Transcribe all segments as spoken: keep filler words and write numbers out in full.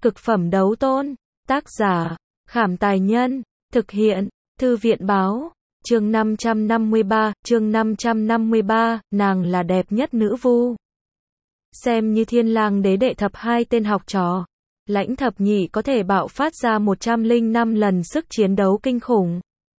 Cực phẩm đấu tôn. Tác giả, Khảm Tài Nhân. Thực hiện, Thư viện Báo. Chương năm trăm năm mươi ba, chương năm trăm năm mươi ba, nàng là đẹp nhất nữ vu. Xem như Thiên Lang Đế đệ thập hai tên học trò, Lãnh Thập Nhị có thể bạo phát ra một trăm lẻ năm lần sức chiến đấu kinh khủng.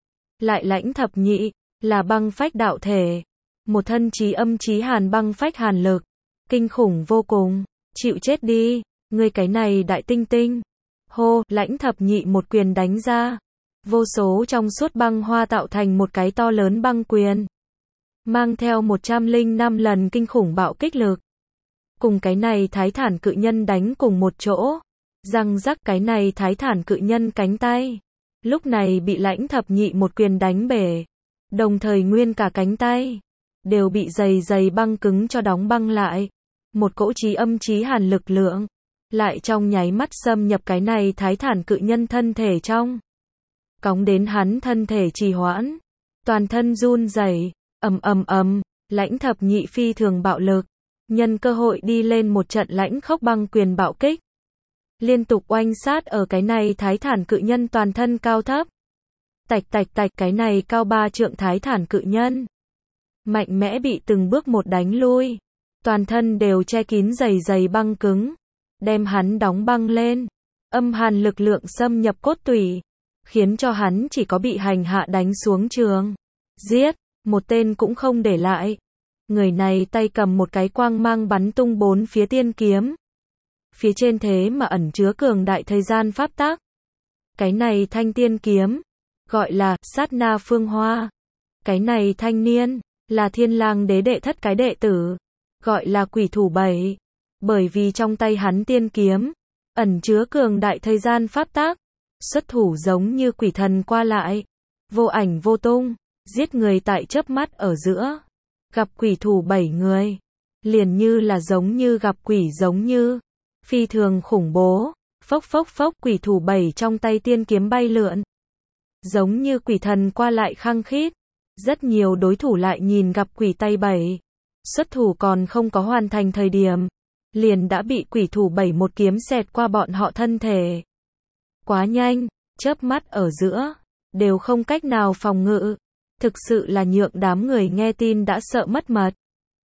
Lại Lãnh Thập Nhị là băng phách đạo thể, một thân chí âm chí hàn băng phách hàn lực, kinh khủng vô cùng. Chịu chết đi, ngươi cái này đại tinh tinh. Hô, Lãnh Thập Nhị một quyền đánh ra, vô số trong suốt băng hoa tạo thành một cái to lớn băng quyền, mang theo một trăm lẻ năm lần kinh khủng bạo kích lực. Cùng cái này Thái Thản cự nhân đánh cùng một chỗ, răng rắc, cái này Thái Thản cự nhân cánh tay lúc này bị Lãnh Thập Nhị một quyền đánh bể, đồng thời nguyên cả cánh tay đều bị dày dày băng cứng cho đóng băng lại. Một cỗ chí âm chí hàn lực lượng lại trong nháy mắt xâm nhập cái này Thái Thản cự nhân thân thể trong, cóng đến hắn thân thể trì hoãn, toàn thân run rẩy. Ầm ầm ầm, Lãnh Thập Nhị phi thường bạo lực, nhân cơ hội đi lên một trận lãnh khốc băng quyền bạo kích, liên tục oanh sát ở cái này Thái Thản cự nhân toàn thân cao thấp. Tạch tạch tạch, cái này cao ba trượng Thái Thản cự nhân mạnh mẽ bị từng bước một đánh lui, toàn thân đều che kín dày dày băng cứng, đem hắn đóng băng lên. Âm hàn lực lượng xâm nhập cốt tủy, khiến cho hắn chỉ có bị hành hạ đánh xuống trường. Giết, một tên cũng không để lại. Người này tay cầm một cái quang mang bắn tung bốn phía tiên kiếm. Phía trên thế mà ẩn chứa cường đại thời gian pháp tắc. Cái này thanh tiên kiếm, gọi là sát na phương hoa. Cái này thanh niên, là Thiên Lang Đế đệ thất cái đệ tử, gọi là quỷ thủ bảy. Bởi vì trong tay hắn tiên kiếm, ẩn chứa cường đại thời gian pháp tắc, xuất thủ giống như quỷ thần qua lại, vô ảnh vô tung, giết người tại chớp mắt ở giữa. Gặp quỷ thủ bảy người, liền như là giống như gặp quỷ giống như, phi thường khủng bố. Phốc phốc phốc, quỷ thủ bảy trong tay tiên kiếm bay lượn, giống như quỷ thần qua lại khăng khít. Rất nhiều đối thủ lại nhìn gặp quỷ tay bảy, xuất thủ còn không có hoàn thành thời điểm, liền đã bị quỷ thủ bảy một kiếm xẹt qua bọn họ thân thể. Quá nhanh, chớp mắt ở giữa, đều không cách nào phòng ngự. Thực sự là nhượng đám người nghe tin đã sợ mất mật.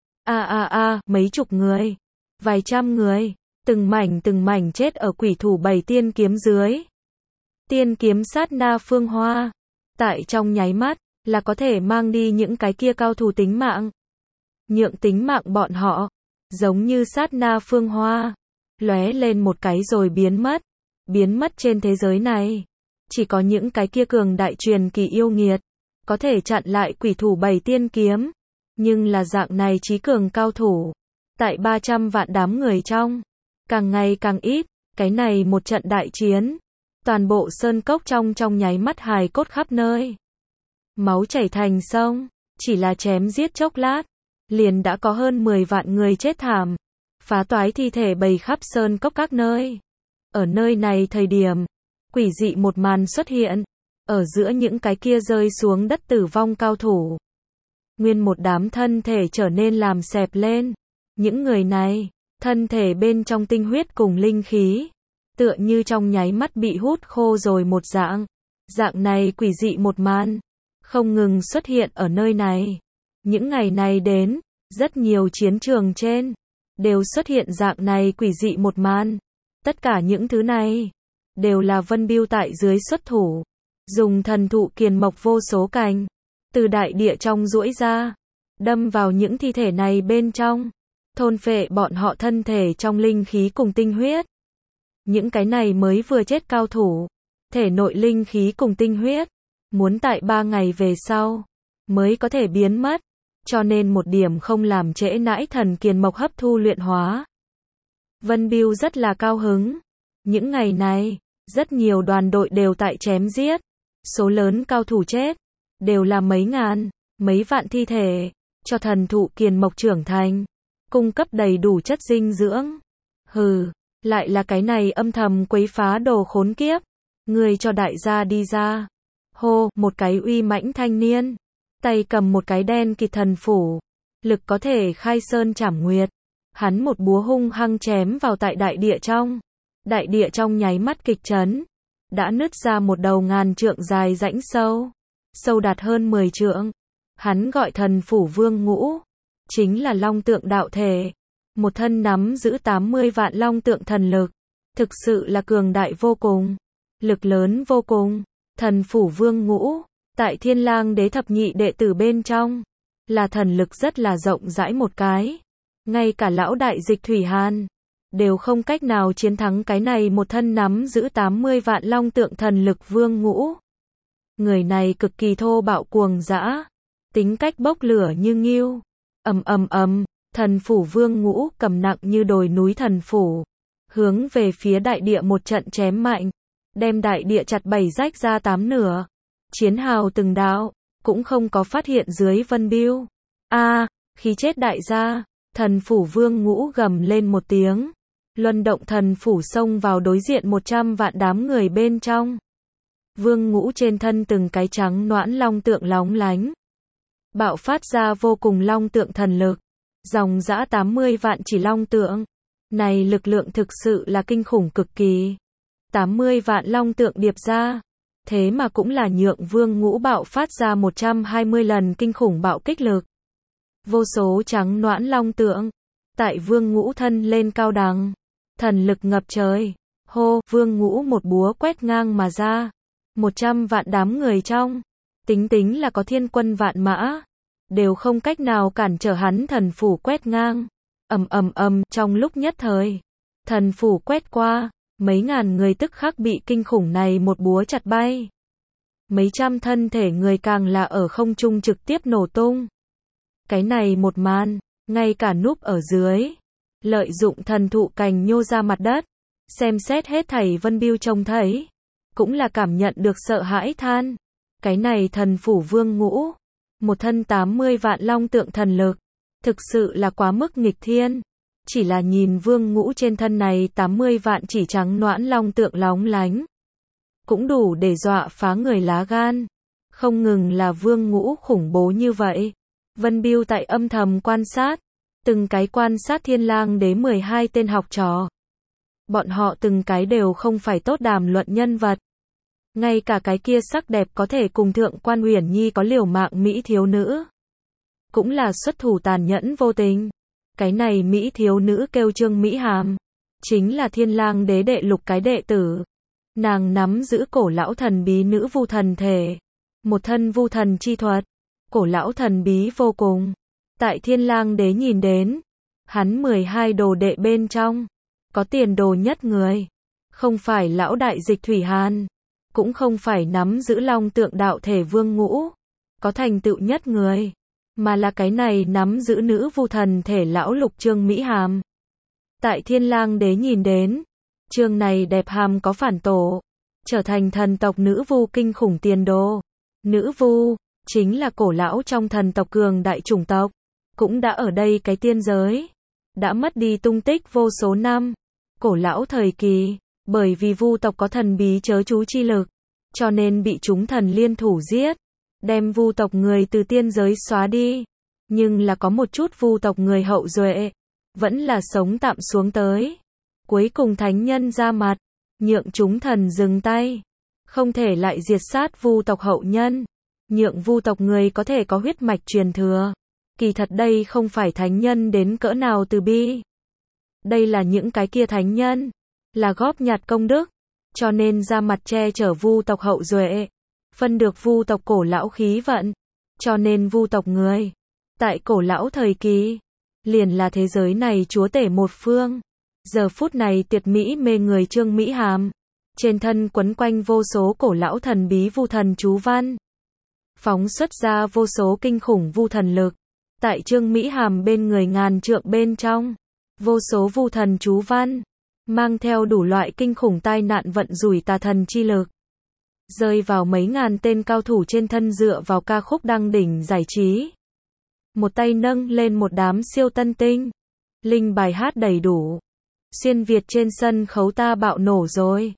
A a a, mấy chục người, vài trăm người, từng mảnh từng mảnh chết ở quỷ thủ bảy tiên kiếm dưới. Tiên kiếm sát na phương hoa, tại trong nháy mắt, là có thể mang đi những cái kia cao thủ tính mạng. Nhượng tính mạng bọn họ, giống như sát na phương hoa, lóe lên một cái rồi biến mất. Biến mất trên thế giới này, chỉ có những cái kia cường đại truyền kỳ yêu nghiệt, có thể chặn lại quỷ thủ bảy tiên kiếm. Nhưng là dạng này trí cường cao thủ, tại ba trăm vạn đám người trong, càng ngày càng ít. Cái này một trận đại chiến, toàn bộ sơn cốc trong trong nháy mắt hài cốt khắp nơi, máu chảy thành sông. Chỉ là chém giết chốc lát, liền đã có hơn mười vạn người chết thảm, phá toái thi thể bầy khắp sơn cốc các nơi. Ở nơi này thời điểm, quỷ dị một màn xuất hiện, ở giữa những cái kia rơi xuống đất tử vong cao thủ. Nguyên một đám thân thể trở nên làm xẹp lên. Những người này, thân thể bên trong tinh huyết cùng linh khí, tựa như trong nháy mắt bị hút khô rồi một dạng. Dạng này quỷ dị một màn, không ngừng xuất hiện ở nơi này. Những ngày này đến, rất nhiều chiến trường trên, đều xuất hiện dạng này quỷ dị một màn. Tất cả những thứ này, đều là Vân Bưu tại dưới xuất thủ, dùng thần thụ kiền mộc vô số cành, từ đại địa trong duỗi ra, đâm vào những thi thể này bên trong, thôn phệ bọn họ thân thể trong linh khí cùng tinh huyết. Những cái này mới vừa chết cao thủ, thể nội linh khí cùng tinh huyết, muốn tại ba ngày về sau, mới có thể biến mất, cho nên một điểm không làm trễ nãi thần kiền mộc hấp thu luyện hóa. Vân Bưu rất là cao hứng. Những ngày này, rất nhiều đoàn đội đều tại chém giết. Số lớn cao thủ chết, đều là mấy ngàn, mấy vạn thi thể, cho thần thụ kiền mộc trưởng thành, cung cấp đầy đủ chất dinh dưỡng. Hừ, lại là cái này âm thầm quấy phá đồ khốn kiếp. Người cho đại gia đi ra. Hô, một cái uy mãnh thanh niên, tay cầm một cái đen kịt thần phủ, lực có thể khai sơn trảm nguyệt. Hắn một búa hung hăng chém vào tại đại địa trong, Đại địa trong nháy mắt kịch chấn, đã nứt ra một đầu ngàn trượng dài rãnh sâu, sâu đạt hơn mười trượng. Hắn gọi thần phủ vương ngũ, chính là long tượng đạo thể, một thân nắm giữ tám mươi vạn long tượng thần lực, thực sự là cường đại vô cùng, lực lớn vô cùng. Thần phủ vương ngũ, tại Thiên Lang Đế thập nhị đệ tử bên trong, là thần lực rất là rộng rãi một cái, ngay cả lão đại Dịch Thủy Hàn đều không cách nào chiến thắng cái này một thân nắm giữ tám mươi vạn long tượng thần lực vương ngũ. Người này cực kỳ thô bạo cuồng dã, tính cách bốc lửa như nghiêu. Ầm ầm ầm, thần phủ vương ngũ cầm nặng như đồi núi thần phủ, hướng về phía đại địa một trận chém mạnh, đem đại địa chặt bảy rách ra tám nửa. Chiến hào từng đạo, cũng không có phát hiện dưới Vân Biêu. A, à, khí chết đại gia, thần phủ vương ngũ gầm lên một tiếng, luân động thần phủ xông vào đối diện một trăm vạn đám người bên trong. Vương ngũ trên thân từng cái trắng noãn long tượng lóng lánh, bạo phát ra vô cùng long tượng thần lực, dòng dã tám mươi vạn chỉ long tượng. Này lực lượng thực sự là kinh khủng cực kỳ. tám mươi vạn long tượng điệp ra, thế mà cũng là nhượng vương ngũ bạo phát ra một trăm hai mươi lần kinh khủng bạo kích lực. Vô số trắng noãn long tượng, tại vương ngũ thân lên cao đằng, thần lực ngập trời. Hô, vương ngũ một búa quét ngang mà ra, một trăm vạn đám người trong, tính tính là có thiên quân vạn mã, đều không cách nào cản trở hắn thần phủ quét ngang. Ầm ầm ầm, trong lúc nhất thời, thần phủ quét qua, mấy ngàn người tức khắc bị kinh khủng này một búa chặt bay. Mấy trăm thân thể người càng là ở không trung trực tiếp nổ tung. Cái này một màn, ngay cả núp ở dưới, lợi dụng thần thụ cành nhô ra mặt đất, xem xét hết thảy Vân Biêu trông thấy, cũng là cảm nhận được sợ hãi than. Cái này thần phủ vương ngũ, một thân tám mươi vạn long tượng thần lực, thực sự là quá mức nghịch thiên. Chỉ là nhìn vương ngũ trên thân này tám mươi vạn chỉ trắng noãn long tượng lóng lánh, cũng đủ để dọa phá người lá gan. Không ngừng là vương ngũ khủng bố như vậy, Vân Biêu tại âm thầm quan sát, từng cái quan sát Thiên Lang Đế mười hai tên học trò. Bọn họ từng cái đều không phải tốt đàm luận nhân vật. Ngay cả cái kia sắc đẹp có thể cùng thượng quan Uyển Nhi có liều mạng mỹ thiếu nữ, cũng là xuất thủ tàn nhẫn vô tình. Cái này mỹ thiếu nữ kêu Trương Mỹ Hàm, chính là Thiên Lang Đế đệ lục cái đệ tử. Nàng nắm giữ cổ lão thần bí nữ vu thần thể, một thân vu thần chi thuật, cổ lão thần bí vô cùng. Tại Thiên Lang Đế nhìn đến, hắn mười hai đồ đệ bên trong, có tiền đồ nhất người, không phải lão đại Dịch Thủy Hàn, cũng không phải nắm giữ long tượng đạo thể vương ngũ, có thành tựu nhất người, mà là cái này nắm giữ nữ vu thần thể lão lục Trương Mỹ Hàm. Tại Thiên Lang Đế nhìn đến, Trương này đẹp hàm có phản tổ, trở thành thần tộc nữ vu kinh khủng tiền đồ. Nữ vu, chính là cổ lão trong thần tộc cường đại chủng tộc, cũng đã ở đây cái tiên giới, đã mất đi tung tích vô số năm. Cổ lão thời kỳ, bởi vì vu tộc có thần bí chớ chú chi lực, cho nên bị chúng thần liên thủ giết, đem vu tộc người từ tiên giới xóa đi. Nhưng là có một chút vu tộc người hậu duệ, vẫn là sống tạm xuống tới. Cuối cùng thánh nhân ra mặt, nhượng chúng thần dừng tay, không thể lại diệt sát vu tộc hậu nhân, nhượng vu tộc người có thể có huyết mạch truyền thừa. Kỳ thật đây không phải thánh nhân đến cỡ nào từ bi. Đây là những cái kia thánh nhân, là góp nhặt công đức, cho nên ra mặt che chở vu tộc hậu duệ, phân được vu tộc cổ lão khí vận, cho nên vu tộc người, tại cổ lão thời kỳ, liền là thế giới này chúa tể một phương. Giờ phút này tuyệt mỹ mê người Trương Mỹ Hàm, trên thân quấn quanh vô số cổ lão thần bí vu thần chú văn, phóng xuất ra vô số kinh khủng vu thần lực. Tại Trương Mỹ Hàm bên người ngàn trượng bên trong, vô số vu thần chú văn, mang theo đủ loại kinh khủng tai nạn vận rủi tà thần chi lực, rơi vào mấy ngàn tên cao thủ trên thân dựa vào ca khúc đăng đỉnh giải trí. Một tay nâng lên một đám siêu tân tinh, linh bài hát đầy đủ. Xuyên Việt trên sân khấu ta bạo nổ rồi.